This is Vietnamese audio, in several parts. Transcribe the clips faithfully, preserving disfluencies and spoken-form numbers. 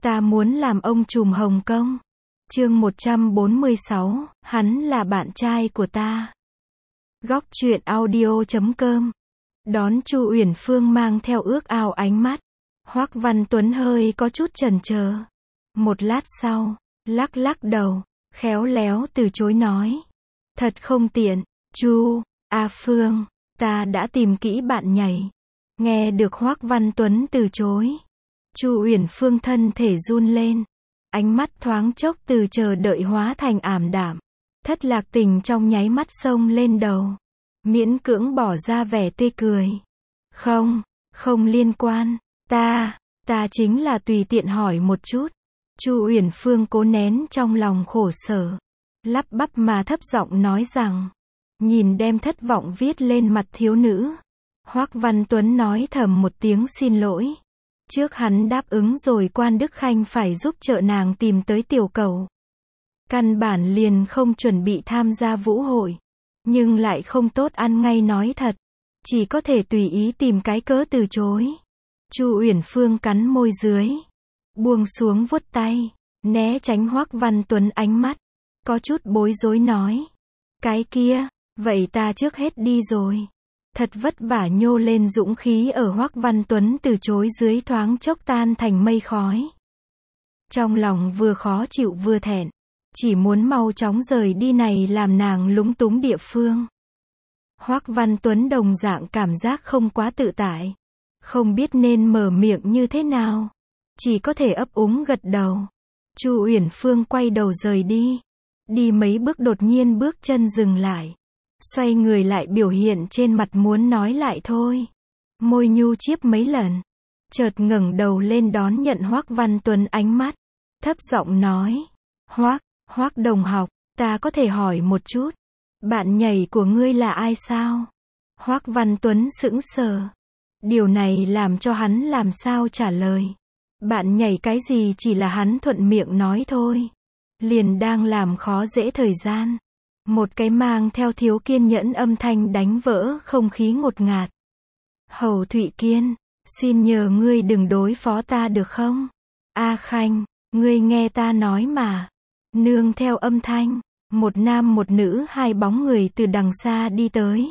Ta muốn làm ông trùm Hồng Kông. Chương một trăm bốn mươi sáu, hắn là bạn trai của ta. Góc truyện audio chấm com. Đón Chu Uyển Phương mang theo ước ao ánh mắt. Hoắc Văn Tuấn hơi có chút chần chờ. Một lát sau, lắc lắc đầu, khéo léo từ chối nói. Thật không tiện, Chu, A Phương, ta đã tìm kỹ bạn nhảy. Nghe được Hoắc Văn Tuấn từ chối. Chu Uyển Phương thân thể run lên. Ánh mắt thoáng chốc từ chờ đợi hóa thành ảm đạm. Thất lạc tình trong nháy mắt xông lên đầu. Miễn cưỡng bỏ ra vẻ tươi cười. Không, không liên quan. Ta, ta chính là tùy tiện hỏi một chút. Chu Uyển Phương cố nén trong lòng khổ sở. Lắp bắp mà thấp giọng nói rằng. Nhìn đem thất vọng viết lên mặt thiếu nữ. Hoắc Văn Tuấn nói thầm một tiếng xin lỗi. Trước hắn đáp ứng rồi Quan Đức Khanh phải giúp trợ nàng tìm tới tiểu cầu. Căn bản liền không chuẩn bị tham gia vũ hội. Nhưng lại không tốt ăn ngay nói thật. Chỉ có thể tùy ý tìm cái cớ từ chối. Chu Uyển Phương cắn môi dưới. Buông xuống vuốt tay. Né tránh Hoắc Văn Tuấn ánh mắt. Có chút bối rối nói. Cái kia, vậy ta trước hết đi rồi. Thật vất vả nhô lên dũng khí ở Hoắc Văn Tuấn từ chối dưới thoáng chốc tan thành mây khói. Trong lòng vừa khó chịu vừa thẹn. Chỉ muốn mau chóng rời đi này làm nàng lúng túng địa phương. Hoắc Văn Tuấn đồng dạng cảm giác không quá tự tại. Không biết nên mở miệng như thế nào. Chỉ có thể ấp úng gật đầu. Chu Uyển Phương quay đầu rời đi. Đi mấy bước đột nhiên bước chân dừng lại. Xoay người lại biểu hiện trên mặt muốn nói lại thôi. Môi nhu chiếp mấy lần. Chợt ngẩng đầu lên đón nhận Hoắc Văn Tuấn ánh mắt. Thấp giọng nói. Hoắc, Hoắc đồng học, ta có thể hỏi một chút. Bạn nhảy của ngươi là ai sao? Hoắc Văn Tuấn sững sờ. Điều này làm cho hắn làm sao trả lời. Bạn nhảy cái gì chỉ là hắn thuận miệng nói thôi. Liền đang làm khó dễ thời gian. Một cái mang theo thiếu kiên nhẫn âm thanh đánh vỡ không khí ngột ngạt. Hầu Thụy Kiên, xin nhờ ngươi đừng đối phó ta được không? A Khanh, ngươi nghe ta nói mà. Nương theo âm thanh, một nam một nữ hai bóng người từ đằng xa đi tới.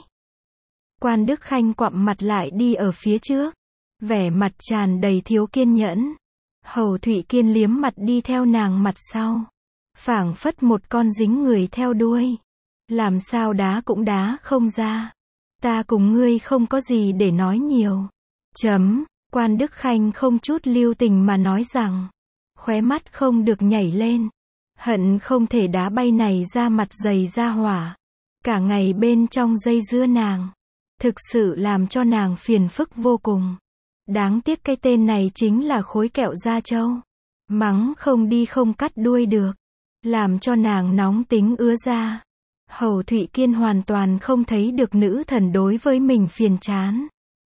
Quan Đức Khanh quặm mặt lại đi ở phía trước. Vẻ mặt tràn đầy thiếu kiên nhẫn. Hầu Thụy Kiên liếm mặt đi theo nàng mặt sau. Phảng phất một con dính người theo đuôi. Làm sao đá cũng đá không ra. Ta cùng ngươi không có gì để nói nhiều. Chấm, Quan Đức Khanh không chút lưu tình mà nói rằng. Khóe mắt không được nhảy lên. Hận không thể đá bay này ra mặt dày ra hỏa. Cả ngày bên trong dây dưa nàng. Thực sự làm cho nàng phiền phức vô cùng. Đáng tiếc cái tên này chính là khối kẹo da trâu. Mắng không đi không cắt đuôi được. Làm cho nàng nóng tính ứa ra. Hầu Thụy Kiên hoàn toàn không thấy được nữ thần đối với mình phiền chán.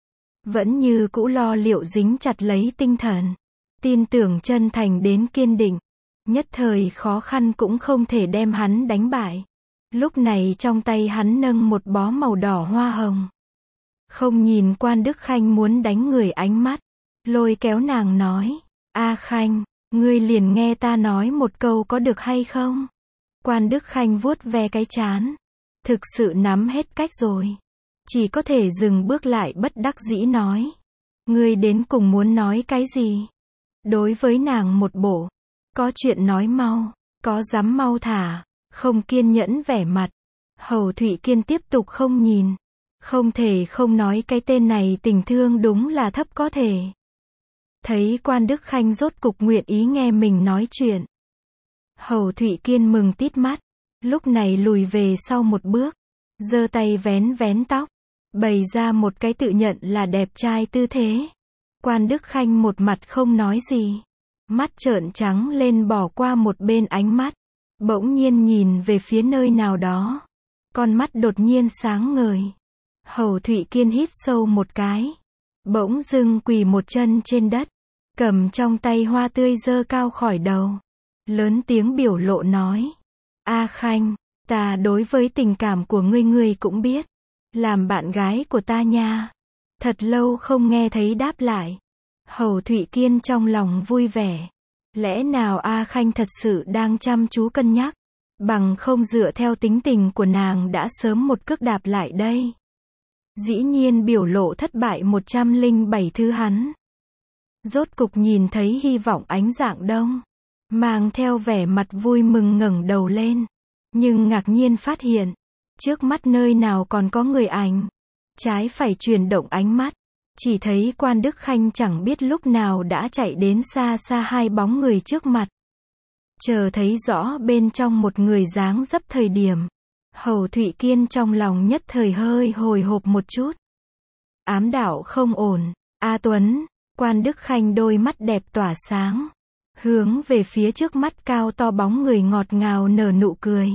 Vẫn như cũ lo liệu dính chặt lấy tinh thần. Tin tưởng chân thành đến kiên định. Nhất thời khó khăn cũng không thể đem hắn đánh bại. Lúc này trong tay hắn nâng một bó màu đỏ hoa hồng. Không nhìn Quan Đức Khanh muốn đánh người ánh mắt. Lôi kéo nàng nói. A Khanh, ngươi liền nghe ta nói một câu có được hay không? Quan Đức Khanh vuốt ve cái trán. Thực sự nắm hết cách rồi. Chỉ có thể dừng bước lại bất đắc dĩ nói. Ngươi đến cùng muốn nói cái gì? Đối với nàng một bộ. Có chuyện nói mau. Có dám mau thả. Không kiên nhẫn vẻ mặt. Hầu Thụy Kiên tiếp tục không nhìn. Không thể không nói cái tên này tình thương đúng là thấp có thể. Thấy Quan Đức Khanh rốt cục nguyện ý nghe mình nói chuyện. Hầu Thụy Kiên mừng tít mắt. Lúc này lùi về sau một bước. Giơ tay vén vén tóc. Bày ra một cái tự nhận là đẹp trai tư thế. Quan Đức Khanh một mặt không nói gì. Mắt trợn trắng lên bỏ qua một bên ánh mắt. Bỗng nhiên nhìn về phía nơi nào đó. Con mắt đột nhiên sáng ngời. Hầu Thụy Kiên hít sâu một cái. Bỗng dưng quỳ một chân trên đất. Cầm trong tay hoa tươi giơ cao khỏi đầu. Lớn tiếng biểu lộ nói. A Khanh, ta đối với tình cảm của ngươi ngươi cũng biết. Làm bạn gái của ta nha. Thật lâu không nghe thấy đáp lại. Hầu Thụy Kiên trong lòng vui vẻ. Lẽ nào A Khanh thật sự đang chăm chú cân nhắc, bằng không dựa theo tính tình của nàng đã sớm một cước đạp lại đây. Dĩ nhiên biểu lộ thất bại một trăm lẻ bảy thứ hắn. Rốt cục nhìn thấy hy vọng ánh dạng đông, mang theo vẻ mặt vui mừng ngẩng đầu lên, nhưng ngạc nhiên phát hiện, trước mắt nơi nào còn có người ảnh. Trái phải chuyển động ánh mắt, chỉ thấy Quan Đức Khanh chẳng biết lúc nào đã chạy đến xa xa hai bóng người trước mặt. Chờ thấy rõ bên trong một người dáng dấp thời điểm, Hầu Thụy Kiên trong lòng nhất thời hơi hồi hộp một chút. Ám đạo không ổn, A Tuấn, Quan Đức Khanh đôi mắt đẹp tỏa sáng, hướng về phía trước mắt cao to bóng người ngọt ngào nở nụ cười.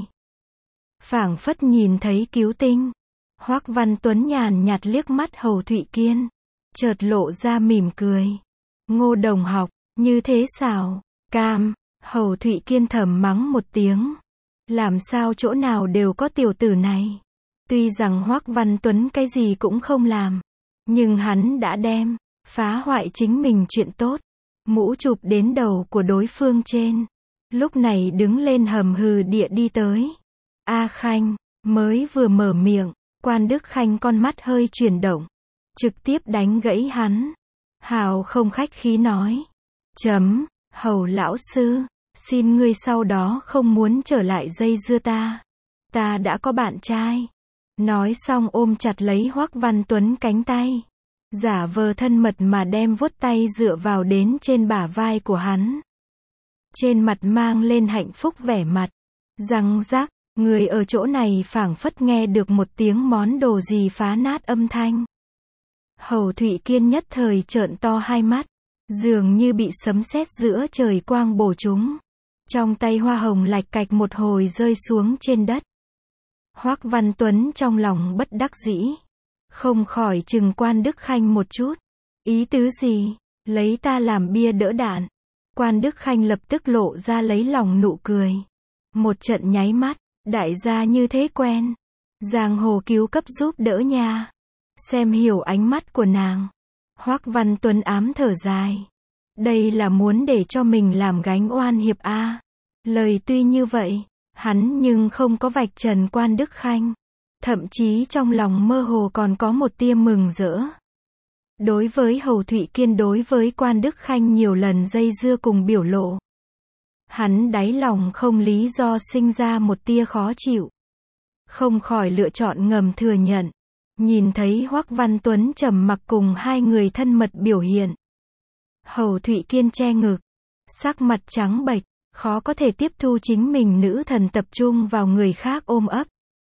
Phảng phất nhìn thấy cứu tinh. Hoắc Văn Tuấn nhàn nhạt liếc mắt Hầu Thụy Kiên, chợt lộ ra mỉm cười. Ngô đồng học, như thế xảo, cam, Hầu Thụy Kiên thầm mắng một tiếng. Làm sao chỗ nào đều có tiểu tử này. Tuy rằng Hoắc Văn Tuấn cái gì cũng không làm, nhưng hắn đã đem, phá hoại chính mình chuyện tốt, mũ chụp đến đầu của đối phương trên. Lúc này đứng lên hầm hừ địa đi tới. A Khanh, mới vừa mở miệng, Quan Đức Khanh con mắt hơi chuyển động, trực tiếp đánh gãy hắn. Hào không khách khí nói. Chấm, Hầu lão sư, xin ngươi sau đó không muốn trở lại dây dưa ta. Ta đã có bạn trai. Nói xong ôm chặt lấy Hoắc Văn Tuấn cánh tay, giả vờ thân mật mà đem vuốt tay dựa vào đến trên bả vai của hắn. Trên mặt mang lên hạnh phúc vẻ mặt. Răng rắc, người ở chỗ này phảng phất nghe được một tiếng món đồ gì phá nát âm thanh. Hầu Thụy Kiên nhất thời trợn to hai mắt, dường như bị sấm sét giữa trời quang bổ trúng. Trong tay hoa hồng lạch cạch một hồi rơi xuống trên đất. Hoắc Văn Tuấn trong lòng bất đắc dĩ, không khỏi chừng Quan Đức Khanh một chút. Ý tứ gì? Lấy ta làm bia đỡ đạn. Quan Đức Khanh lập tức lộ ra lấy lòng nụ cười. Một trận nháy mắt, đại gia như thế quen. Giang hồ cứu cấp giúp đỡ nha. Xem hiểu ánh mắt của nàng. Hoắc Văn Tuấn ám thở dài. Đây là muốn để cho mình làm gánh oan hiệp a. Lời tuy như vậy, hắn nhưng không có vạch trần Quan Đức Khanh. Thậm chí trong lòng mơ hồ còn có một tia mừng rỡ. Đối với Hầu Thụy Kiên đối với Quan Đức Khanh nhiều lần dây dưa cùng biểu lộ, hắn đáy lòng không lý do sinh ra một tia khó chịu. Không khỏi lựa chọn ngầm thừa nhận. Nhìn thấy Hoắc Văn Tuấn trầm mặc cùng hai người thân mật biểu hiện, Hầu Thụy Kiên che ngực, sắc mặt trắng bệch, khó có thể tiếp thu chính mình nữ thần tập trung vào người khác ôm ấp.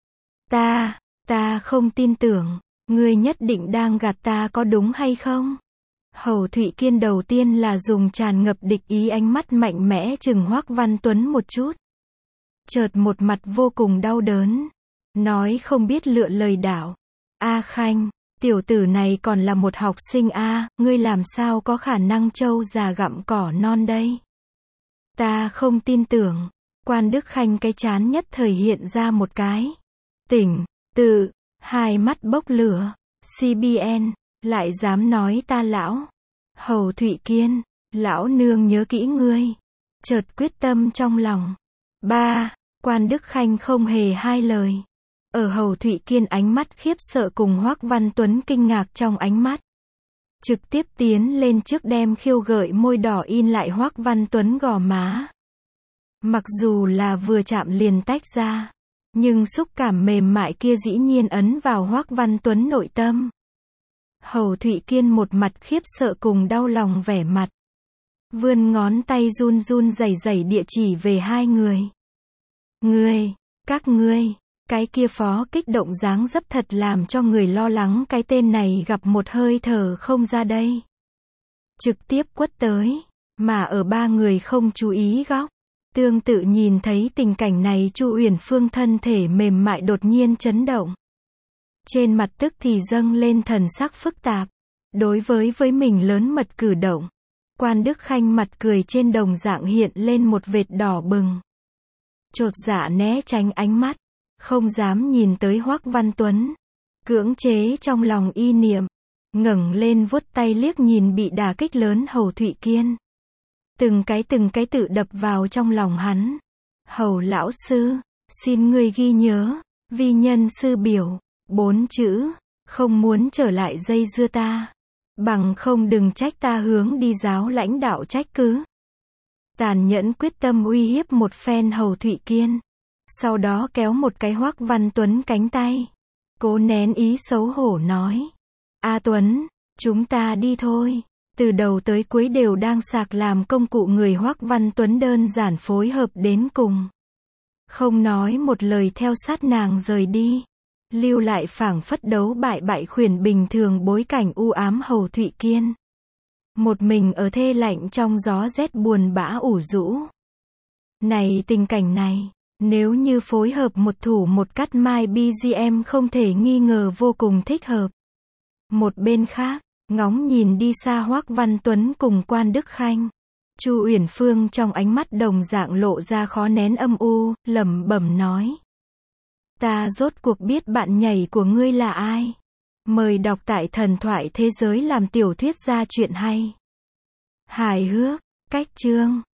Ta, ta không tin tưởng, ngươi nhất định đang gạt ta có đúng hay không? Hầu Thụy Kiên đầu tiên là dùng tràn ngập địch ý ánh mắt mạnh mẽ chừng Hoắc Văn Tuấn một chút. Chợt một mặt vô cùng đau đớn, nói không biết lựa lời đảo. A Khanh, tiểu tử này còn là một học sinh a, ngươi làm sao có khả năng trâu già gặm cỏ non đây? Ta không tin tưởng. Quan Đức Khanh cái chán nhất thời hiện ra một cái tỉnh tự, hai mắt bốc lửa. xê bê en, lại dám nói ta lão. Hầu Thụy Kiên, lão nương nhớ kỹ ngươi. Chợt quyết tâm trong lòng. Ba, Quan Đức Khanh không hề hai lời. Ở Hầu Thụy Kiên ánh mắt khiếp sợ cùng Hoắc Văn Tuấn kinh ngạc trong ánh mắt, trực tiếp tiến lên trước đem khiêu gợi môi đỏ in lại Hoắc Văn Tuấn gò má. Mặc dù là vừa chạm liền tách ra, nhưng xúc cảm mềm mại kia dĩ nhiên ấn vào Hoắc Văn Tuấn nội tâm. Hầu Thụy Kiên một mặt khiếp sợ cùng đau lòng vẻ mặt, vươn ngón tay run run rẩy rẩy địa chỉ về hai người. Ngươi, các ngươi. Cái kia phó kích động dáng dấp thật làm cho người lo lắng cái tên này gặp một hơi thở không ra đây. Trực tiếp quất tới, mà ở ba người không chú ý góc. Tương tự nhìn thấy tình cảnh này Chu Uyển Phương thân thể mềm mại đột nhiên chấn động. Trên mặt tức thì dâng lên thần sắc phức tạp. Đối với với mình lớn mật cử động, Quan Đức Khanh mặt cười trên đồng dạng hiện lên một vệt đỏ bừng. Chột dạ né tránh ánh mắt, không dám nhìn tới Hoắc Văn Tuấn, cưỡng chế trong lòng y niệm, ngẩng lên vuốt tay liếc nhìn bị đả kích lớn Hầu Thụy Kiên. Từng cái từng cái tự đập vào trong lòng hắn. Hầu lão sư, xin ngươi ghi nhớ, vi nhân sư biểu, bốn chữ, không muốn trở lại dây dưa ta. Bằng không đừng trách ta hướng đi giáo lãnh đạo trách cứ. Tàn nhẫn quyết tâm uy hiếp một phen Hầu Thụy Kiên. Sau đó kéo một cái Hoắc Văn Tuấn cánh tay. Cố nén ý xấu hổ nói. A Tuấn, chúng ta đi thôi. Từ đầu tới cuối đều đang sạc làm công cụ người Hoắc Văn Tuấn đơn giản phối hợp đến cùng. Không nói một lời theo sát nàng rời đi. Lưu lại phảng phất đấu bại bại khuyển bình thường bối cảnh u ám Hầu Thụy Kiên. Một mình ở thê lạnh trong gió rét buồn bã ủ rũ. Này tình cảnh này, nếu như phối hợp một thủ một cắt mai bê giê em không thể nghi ngờ vô cùng thích hợp. Một bên khác, ngóng nhìn đi xa Hoắc Văn Tuấn cùng Quan Đức Khanh. Chu Uyển Phương trong ánh mắt đồng dạng lộ ra khó nén âm u, lẩm bẩm nói. Ta rốt cuộc biết bạn nhảy của ngươi là ai. Mời đọc tại Thần Thoại Thế Giới làm tiểu thuyết ra chuyện hay. Hài hước, cách chương.